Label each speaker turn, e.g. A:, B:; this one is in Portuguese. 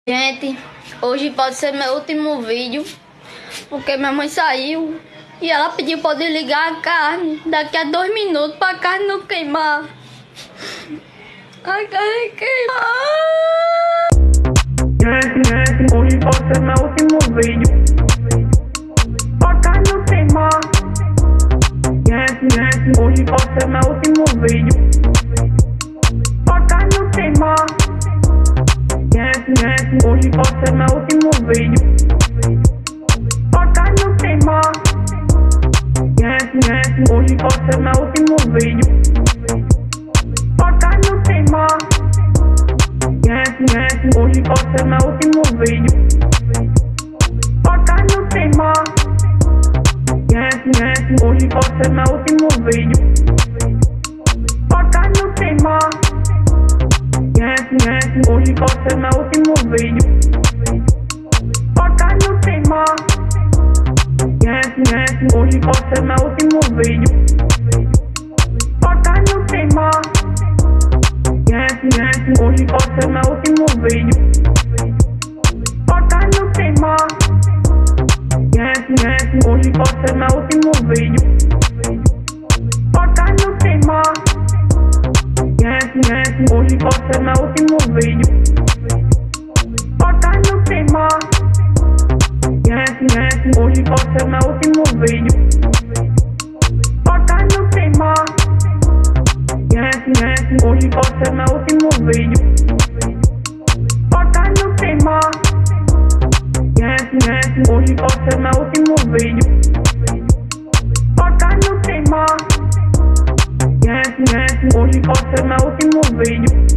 A: Gente, hoje pode ser meu último vídeo, porque minha mãe saiu e ela pediu pra desligar a carne daqui a 2 minutos pra carne não queimar. A carne queimar.
B: Gente, hoje pode ser meu último vídeo, pra carne não queimar. Gente, hoje pode ser meu último vídeo, pra carne não queimar. Gente, hoje pode ser meu último vídeo, pra carne não queimar. Gente, hoje pode ser meu último vídeo, pra carne não queimar. Gente, hoje pode ser meu último vídeo, pra carne não queimar. Gente, hoje pode ser meu último vídeo, pra carne não queimar. Gente, hoje pode ser meu último vídeo, pra carne não queimar. Gente, hoje pode ser meu último vídeo, pra carne não queimar. Gente, hoje pode ser meu último vídeo, pra carne não queimar. Gente, hoje pode ser meu último vídeo, pra carne não queimar. Gente, hoje pode ser meu último vídeo, pra carne não queimar. Gente, hoje pode ser meu último vídeo, pra carne não queimar. Gente, hoje pode ser meu último vídeo, pra carne não queimar. Gente, hoje pode ser meu último vídeo, pra carne não queimar. Gente, hoje pode ser meu último vídeo,